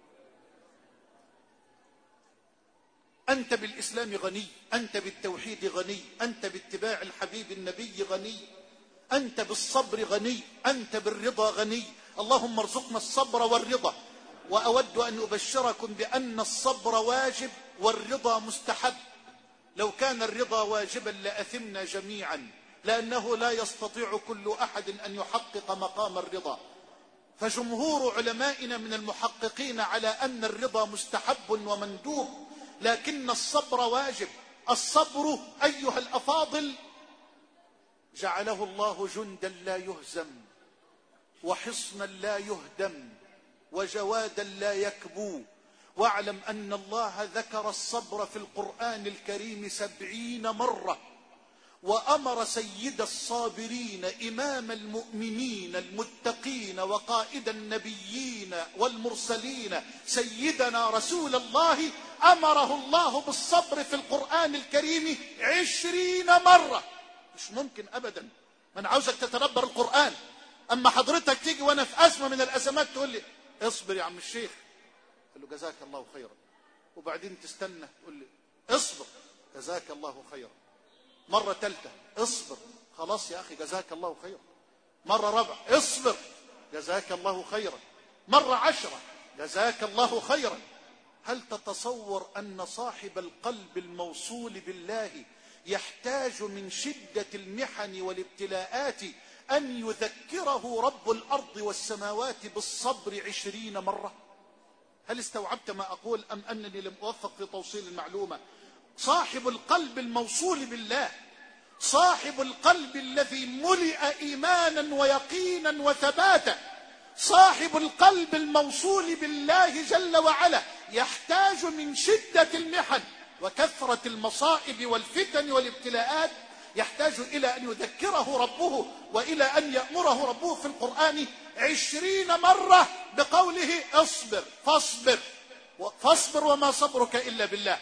أنت بالإسلام غني، أنت بالتوحيد غني، أنت باتباع الحبيب النبي غني، أنت بالصبر غني، أنت بالرضا غني. اللهم ارزقنا الصبر والرضا. وأود أن أبشركم بأن الصبر واجب والرضا مستحب. لو كان الرضا واجبا لأثمنا جميعا، لأنه لا يستطيع كل أحد أن يحقق مقام الرضا. فجمهور علمائنا من المحققين على أن الرضا مستحب ومندوب، لكن الصبر واجب. الصبر أيها الأفاضل جعله الله جندا لا يهزم، وحصنا لا يهدم، وجوادا لا يكبو. واعلم أن الله ذكر الصبر في القرآن الكريم سبعين مرة، وأمر سيد الصابرين إمام المؤمنين المتقين وقائد النبيين والمرسلين سيدنا رسول الله، أمره الله بالصبر في القرآن الكريم عشرين مرة. مش ممكن أبدا. من عاوزك تتدبر القرآن، أما حضرتك تيجي وأنا في أزمة من الأزمات تقول لي اصبر يا عم الشيخ، قل له جزاك الله خيرا. وبعدين تستنى تقول لي اصبر جزاك الله خيرا. مرة ثالثة اصبر، خلاص يا أخي جزاك الله خيرا. مرة رابعة اصبر جزاك الله خيرا. مرة عشرة جزاك الله خيرا. هل تتصور أن صاحب القلب الموصول بالله يحتاج من شدة المحن والابتلاءات أن يذكره رب الأرض والسماوات بالصبر عشرين مرة؟ هل استوعبت ما أقول أم أنني لم أوفق في توصيل المعلومة؟ صاحب القلب الموصول بالله، صاحب القلب الذي ملئ إيمانا ويقينا وثباتا، صاحب القلب الموصول بالله جل وعلا يحتاج من شدة المحن وكثرة المصائب والفتن والابتلاءات، يحتاج إلى أن يذكره ربه وإلى أن يأمره ربه في القرآن عشرين مرة بقوله اصبر فاصبر فاصبر وما صبرك إلا بالله.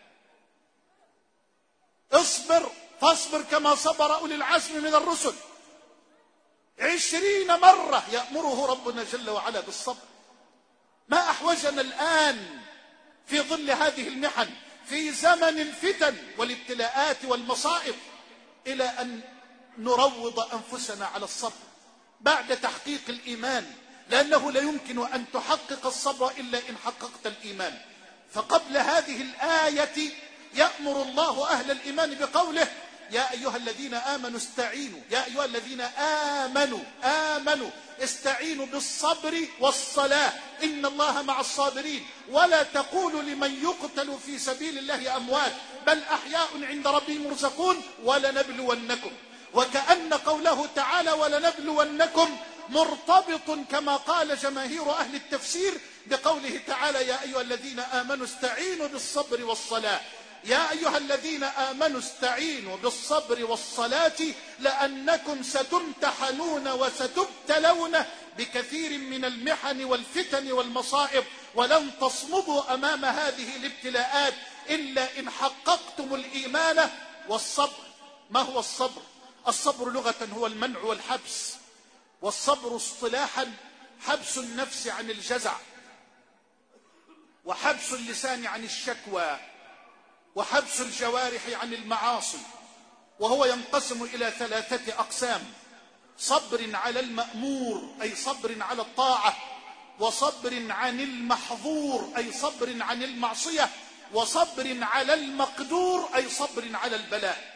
اصبر فاصبر كما صبر أولي العزم من الرسل. عشرين مرة يأمره ربنا جل وعلا بالصبر. ما أحوجنا الآن في ظل هذه المحن في زمن الفتن والابتلاءات والمصائب إلى أن نروض أنفسنا على الصبر بعد تحقيق الإيمان، لأنه لا يمكن أن تحقق الصبر إلا إن حققت الإيمان. فقبل هذه الآية يأمر الله أهل الإيمان بقوله يا أيها الذين آمنوا استعينوا، يا أيها الذين آمنوا آمنوا استعينوا بالصبر والصلاة إن الله مع الصابرين ولا تقولوا لمن يقتل في سبيل الله أموات بل أحياء عند ربهم يرزقون ولنبلونكم. وكأن قوله تعالى ولنبلونكم مرتبط كما قال جماهير أهل التفسير بقوله تعالى يا أيها الذين آمنوا استعينوا بالصبر والصلاة. يا أيها الذين آمنوا استعينوا بالصبر والصلاة لأنكم ستمتحنون وستبتلون بكثير من المحن والفتن والمصائب، ولن تصمدوا أمام هذه الابتلاءات إلا إن حققتم الإيمان والصبر. ما هو الصبر؟ الصبر لغة هو المنع والحبس، والصبر اصطلاحا حبس النفس عن الجزع، وحبس اللسان عن الشكوى، وحبس الجوارح عن المعاصي، وهو ينقسم إلى ثلاثة أقسام: صبر على المأمور أي صبر على الطاعة، وصبر عن المحظور أي صبر عن المعصية، وصبر على المقدور أي صبر على البلاء.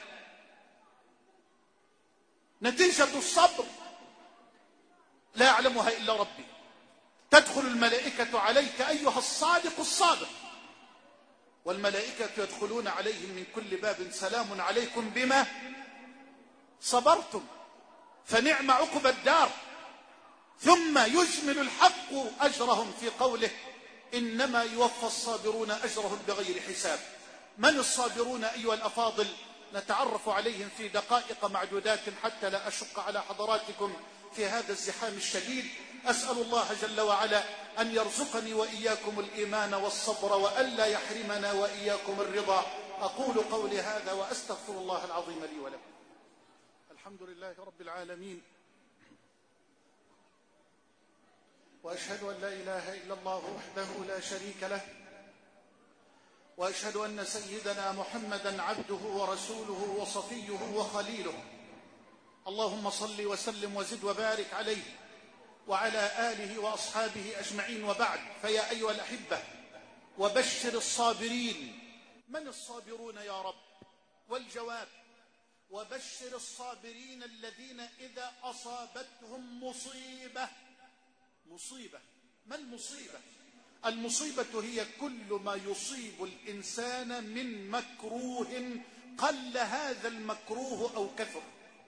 نتيجة الصبر لا يعلمها إلا ربي. تدخل الملائكة عليك أيها الصادق الصادق، والملائكة يدخلون عليهم من كل باب: سلام عليكم بما صبرتم فنعم عقبى الدار. ثم يجمل الحق أجرهم في قوله: إنما يوفى الصابرون أجرهم بغير حساب. من الصابرون أيها الأفاضل؟ نتعرف عليهم في دقائق معدودات حتى لا أشق على حضراتكم في هذا الزحام الشديد. أسأل الله جل وعلا أن يرزقني وإياكم الإيمان والصبر، وألا يحرمنا وإياكم الرضا. أقول قولي هذا وأستغفر الله العظيم لي ولكم. الحمد لله رب العالمين، وأشهد أن لا إله إلا الله وحده لا شريك له، وأشهد أن سيدنا محمدا عبده ورسوله وصفيه وخليله. اللهم صل وسلم وزد وبارك عليه وعلى آله وأصحابه أجمعين، وبعد. فيا أيها الأحبة، وبشر الصابرين. من الصابرون يا رب؟ والجواب: وبشر الصابرين الذين إذا أصابتهم مصيبة. مصيبة، ما المصيبة؟ المصيبة هي كل ما يصيب الإنسان من مكروه، قل هذا المكروه أو كثر.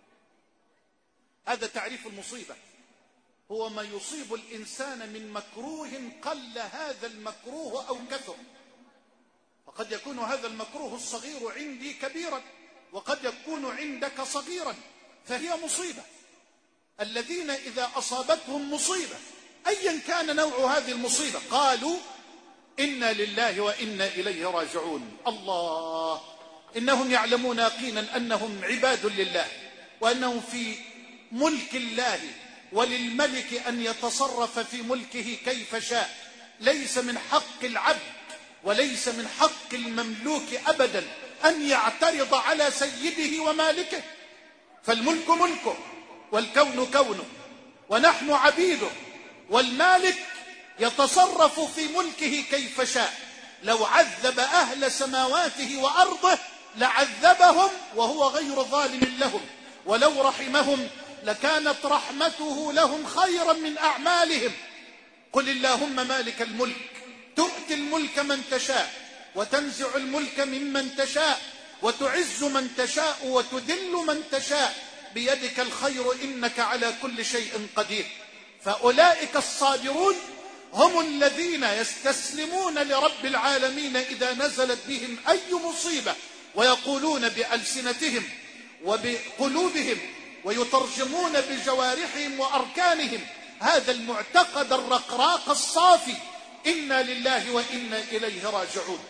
هذا تعريف المصيبة، هو ما يصيب الإنسان من مكروه قل هذا المكروه أو كثر. فقد يكون هذا المكروه الصغير عندي كبيرا، وقد يكون عندك صغيرا، فهي مصيبة. الذين إذا أصابتهم مصيبة أيا كان نوع هذه المصيبة قالوا: إنا لله وإنا إليه راجعون. الله، إنهم يعلمون يقينا أنهم عباد لله، وأنهم في ملك الله، وللملك أن يتصرف في ملكه كيف شاء. ليس من حق العبد وليس من حق المملوك أبدا أن يعترض على سيده ومالكه، فالملك ملكه والكون كونه، ونحن عبيده، والمالك يتصرف في ملكه كيف شاء. لو عذب أهل سماواته وأرضه لعذبهم وهو غير ظالم لهم، ولو رحمهم لكانت رحمته لهم خيرا من أعمالهم. قل اللهم مالك الملك تؤتي الملك من تشاء، وتنزع الملك ممن تشاء، وتعز من تشاء وتذل من تشاء، بيدك الخير إنك على كل شيء قدير. فأولئك الصابرون هم الذين يستسلمون لرب العالمين إذا نزلت بهم أي مصيبة، ويقولون بألسنتهم وبقلوبهم ويترجمون بجوارحهم وأركانهم هذا المعتقد الرقراق الصافي: إنا لله وإنا إليه راجعون.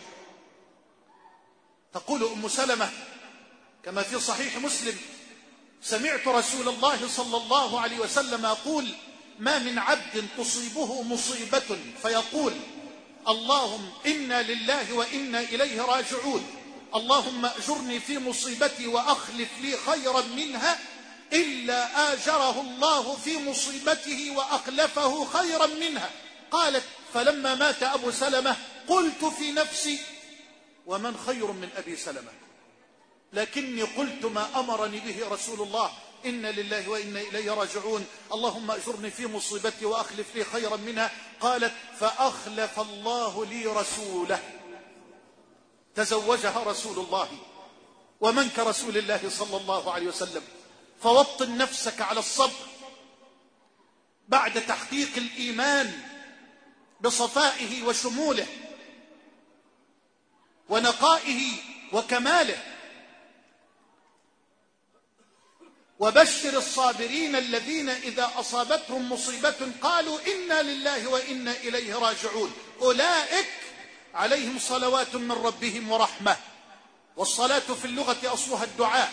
تقول أم سلمة كما في صحيح مسلم: سمعت رسول الله صلى الله عليه وسلم يقول: ما من عبد تصيبه مصيبة فيقول: اللهم إنا لله وإنا إليه راجعون، اللهم أجرني في مصيبتي وأخلف لي خيرا منها، إلا آجره الله في مصيبته وأخلفه خيرا منها. قالت: فلما مات أبو سلمة قلت في نفسي: ومن خير من أبي سلمة؟ لكني قلت ما أمرني به رسول الله: إنا لله وإنا إليه راجعون، اللهم أجرني في مصيبتي وأخلف لي خيرا منها. قالت: فأخلف الله لي رسوله. تزوجها رسول الله، ومن كرسول الله صلى الله عليه وسلم. فوطن نفسك على الصبر بعد تحقيق الإيمان بصفائه وشموله ونقائه وكماله. وبشر الصابرين الذين إذا أصابتهم مصيبة قالوا: إنا لله وإنا إليه راجعون، أولئك عليهم صلوات من ربهم ورحمة. والصلاة في اللغة أصلها الدعاء،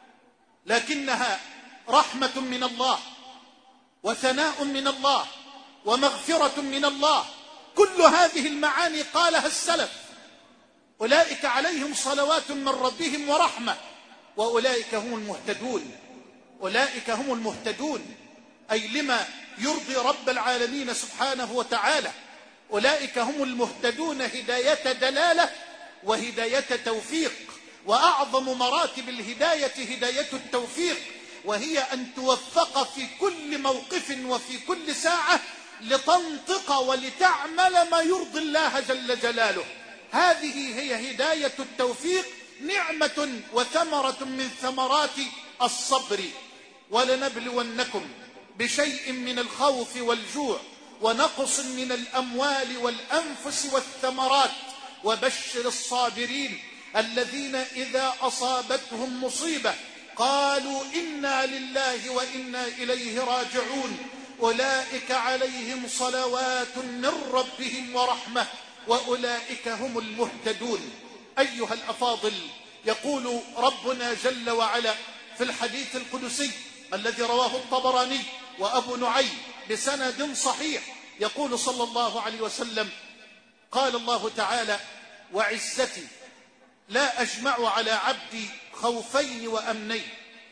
لكنها رحمة من الله وثناء من الله ومغفرة من الله. كل هذه المعاني قالها السلف. أولئك عليهم صلوات من ربهم ورحمة وأولئك هم المهتدون. أولئك هم المهتدون أي لما يرضي رب العالمين سبحانه وتعالى. أولئك هم المهتدون هداية دلالة وهداية توفيق. وأعظم مراتب الهداية هداية التوفيق، وهي أن توفق في كل موقف وفي كل ساعة لتنطق ولتعمل ما يرضي الله جل جلاله. هذه هي هداية التوفيق، نعمة وثمرة من ثمرات الصبر. ولنبلونكم بشيء من الخوف والجوع ونقص من الأموال والأنفس والثمرات وبشر الصابرين الذين إذا أصابتهم مصيبة قالوا إنا لله وإنا إليه راجعون أولئك عليهم صلوات من ربهم ورحمة وأولئك هم المهتدون. أيها الأفاضل، يقول ربنا جل وعلا في الحديث القدسي الذي رواه الطبراني وأبو نعيم بسند صحيح، يقول صلى الله عليه وسلم: قال الله تعالى: وعزتي لا أجمع على عبدي خوفين وأمنين.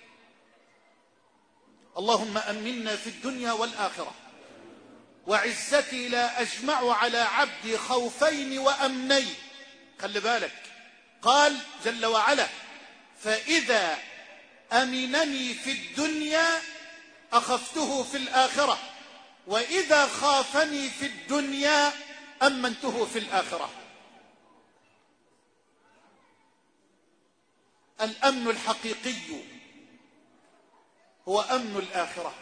اللهم أمنا في الدنيا والآخرة. وعزتي لا أجمع على عبدي خوفين وأمنين. خلي بالك، قال جل وعلا: فإذا أمنني في الدنيا أخفته في الآخرة وإذا خافني في الدنيا أمنته في الآخرة. الأمن الحقيقي هو أمن الآخرة،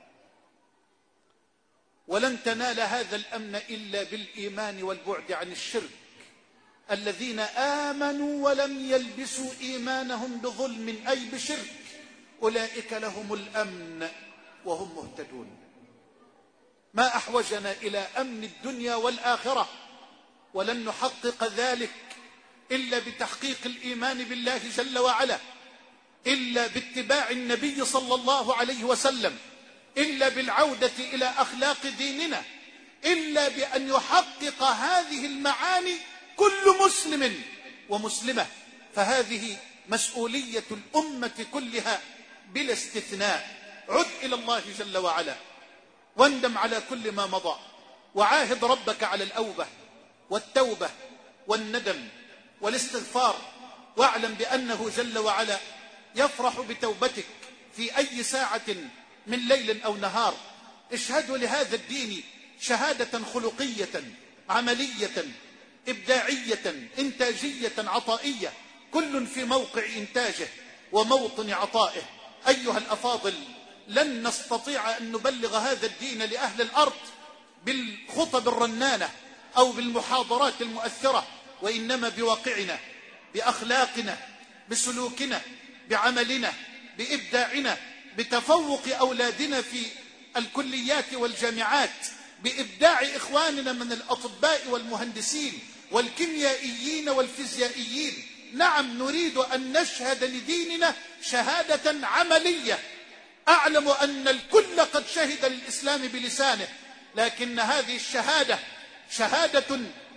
ولن تنال هذا الأمن إلا بالإيمان والبعد عن الشرك. الذين آمنوا ولم يلبسوا إيمانهم بظلم أي بشرك أولئك لهم الأمن وهم مهتدون. ما أحوجنا إلى أمن الدنيا والآخرة، ولن نحقق ذلك إلا بتحقيق الإيمان بالله جل وعلا، إلا باتباع النبي صلى الله عليه وسلم، إلا بالعودة إلى أخلاق ديننا، إلا بأن يحقق هذه المعاني كل مسلم ومسلمة. فهذه مسؤولية الأمة كلها بلا استثناء. عد إلى الله جل وعلا واندم على كل ما مضى، وعاهد ربك على الأوبة والتوبة والندم والاستغفار، واعلم بأنه جل وعلا يفرح بتوبتك في أي ساعة من ليل أو نهار. اشهدوا لهذا الدين شهادة خلقية عملية إبداعية إنتاجية عطائية، كل في موقع إنتاجه وموطن عطائه. أيها الأفاضل، لن نستطيع أن نبلغ هذا الدين لأهل الأرض بالخطب الرنانة أو بالمحاضرات المؤثرة، وإنما بواقعنا، بأخلاقنا، بسلوكنا، بعملنا، بإبداعنا، بتفوق أولادنا في الكليات والجامعات، بإبداع إخواننا من الأطباء والمهندسين والكيميائيين والفيزيائيين. نعم، نريد أن نشهد لديننا شهادة عملية. أعلم أن الكل قد شهد للإسلام بلسانه، لكن هذه الشهادة شهادة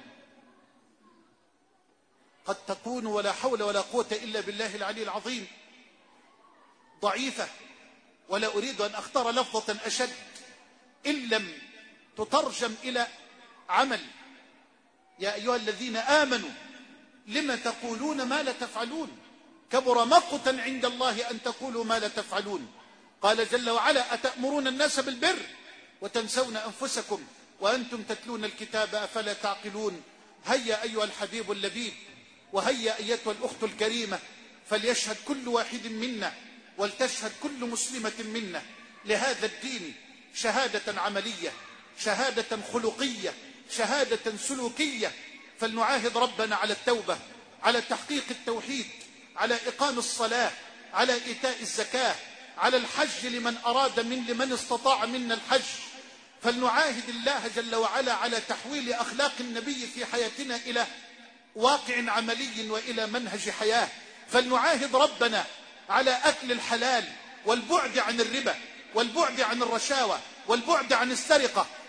قد تكون ولا حول ولا قوة إلا بالله العلي العظيم ضعيفة، ولا أريد أن أختار لفظة أشد إن لم تترجم إلى عمل. يا أيها الذين آمنوا لم تقولون ما لا تفعلون، كبر مقتا عند الله أن تقولوا ما لا تفعلون. قال جل وعلا: أتأمرون الناس بالبر وتنسون أنفسكم وأنتم تتلون الكتاب أفلا تعقلون. هيا أيها الحبيب اللبيب، وهيا أيتها الأخت الكريمة، فليشهد كل واحد منا ولتشهد كل مسلمة منا لهذا الدين شهادة عملية، شهادة خلقية، شهادة سلوكية. فلنعاهد ربنا على التوبة، على تحقيق التوحيد، على إقام الصلاة، على إيتاء الزكاة، على الحج لمن أراد من لمن استطاع منا الحج. فلنعاهد الله جل وعلا على تحويل أخلاق النبي في حياتنا إلى واقع عملي وإلى منهج حياة. فلنعاهد ربنا على أكل الحلال والبعد عن الربا والبعد عن الرشاوى والبعد عن السرقة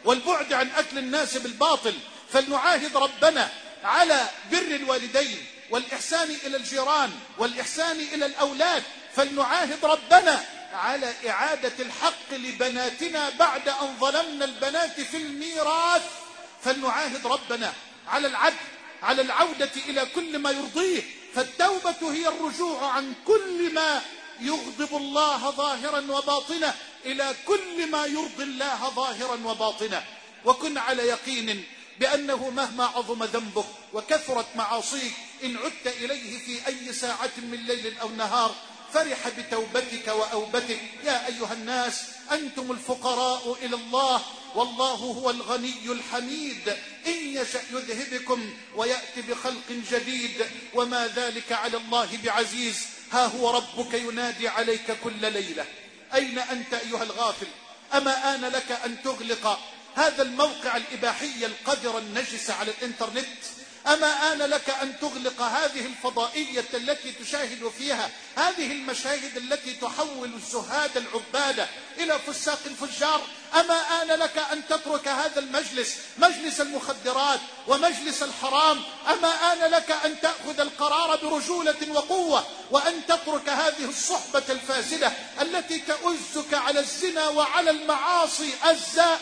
والبعد عن أكل الناس بالباطل. فلنعاهد ربنا على بر الوالدين والإحسان إلى الجيران والإحسان إلى الأولاد. فلنعاهد ربنا على إعادة الحق لبناتنا بعد أن ظلمنا البنات في الميراث. فلنعاهد ربنا على العدل، على العودة إلى كل ما يرضيه. فالتوبة هي الرجوع عن كل ما يغضب الله ظاهرا وباطنا إلى كل ما يرضي الله ظاهرا وباطنا. وكن على يقين بأنه مهما عظم ذنبك وكثرت معاصيك إن عدت إليه في أي ساعة من ليل أو نهار فرح بتوبتك وأوبتك. يا أيها الناس أنتم الفقراء إلى الله والله هو الغني الحميد. إن يشأ يذهبكم ويأتي بخلق جديد وما ذلك على الله بعزيز. ها هو ربك ينادي عليك كل ليلة. أين أنت أيها الغافل؟ أما آن لك أن تغلق هذا الموقع الإباحي القذر النجس على الإنترنت؟ أما آن لك أن تغلق هذه الفضائية التي تشاهد فيها هذه المشاهد التي تحول الزهاد العبادة إلى فساق فجار؟ أما آن لك أن تترك هذا المجلس، مجلس المخدرات ومجلس الحرام؟ أما آن لك أن تأخذ القرار برجولة وقوة وأن تترك هذه الصحبة الفاسدة التي تؤزك على الزنا وعلى المعاصي أزاء؟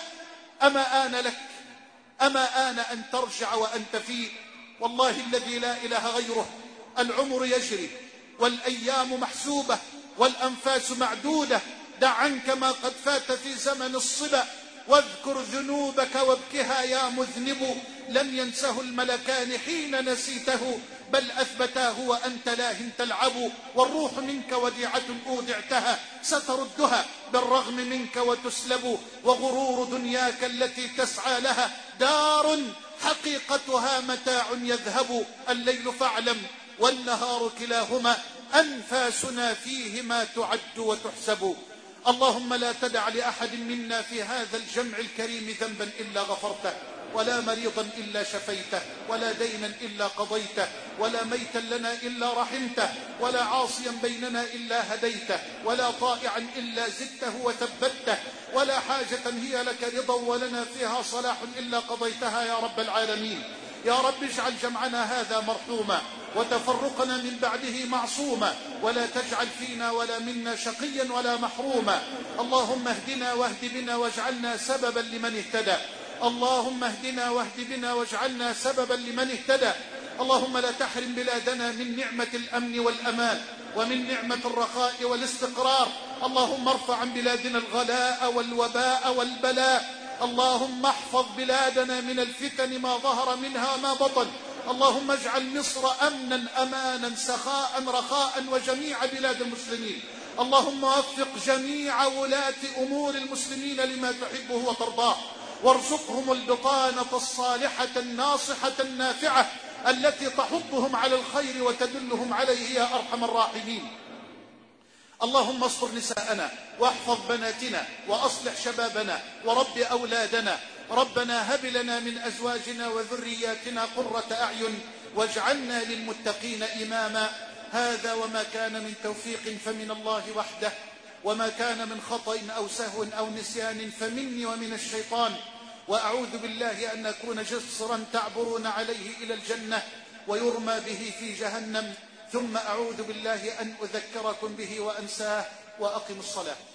أما آن لك، أما آن أن ترجع وأنت فيه؟ والله الذي لا إله غيره العمر يجري والأيام محسوبة والأنفاس معدودة. دع عنك ما قد فات في زمن الصبا واذكر ذنوبك وابكها يا مذنب. لم ينسه الملكان حين نسيته بل أثبتاه وأنت لاه تلعب. والروح منك وديعة أودعتها ستردها بالرغم منك وتسلب. وغرور دنياك التي تسعى لها دار حقيقتها متاع يذهب. الليل فاعلم والنهار كلاهما أنفاسنا فيهما تعد وتحسب. اللهم لا تدع لأحد منا في هذا الجمع الكريم ذنبا إلا غفرته ولا مريضا إلا شفيته ولا دينا إلا قضيته ولا ميتا لنا إلا رحمته ولا عاصيا بيننا إلا هديته ولا طائعا إلا زدته وثبته ولا حاجة هي لك رضا ولنا فيها صلاح إلا قضيتها يا رب العالمين. يا رب اجعل جمعنا هذا مرحوما وتفرقنا من بعده معصوما ولا تجعل فينا ولا منا شقيا ولا محروما. اللهم اهدنا واهد بنا واجعلنا سببا لمن اهتدى. اللهم اهدنا واهد بنا واجعلنا سببا لمن اهتدى. اللهم لا تحرم بلادنا من نعمة الأمن والأمان ومن نعمة الرخاء والاستقرار. اللهم ارفع عن بلادنا الغلاء والوباء والبلاء. اللهم احفظ بلادنا من الفتن ما ظهر منها ما بطن. اللهم اجعل مصر أمنا أمانا سخاء رخاء وجميع بلاد المسلمين. اللهم وفق جميع ولاة أمور المسلمين لما تحبه وترضاه وارزقهم البطانة الصالحة الناصحة النافعة التي تحضهم على الخير وتدلهم عليه يا أرحم الراحمين. اللهم استر نساءنا واحفظ بناتنا وأصلح شبابنا ورب أولادنا. ربنا هب لنا من أزواجنا وذرياتنا قرة أعين واجعلنا للمتقين إماما. هذا وما كان من توفيق فمن الله وحده وما كان من خطأ أو سهو أو نسيان فمني ومن الشيطان. وأعوذ بالله أن أكون جسرا تعبرون عليه إلى الجنة ويرمى به في جهنم. ثم أعوذ بالله أن أذكركم به وأنساه. وأقم الصلاة.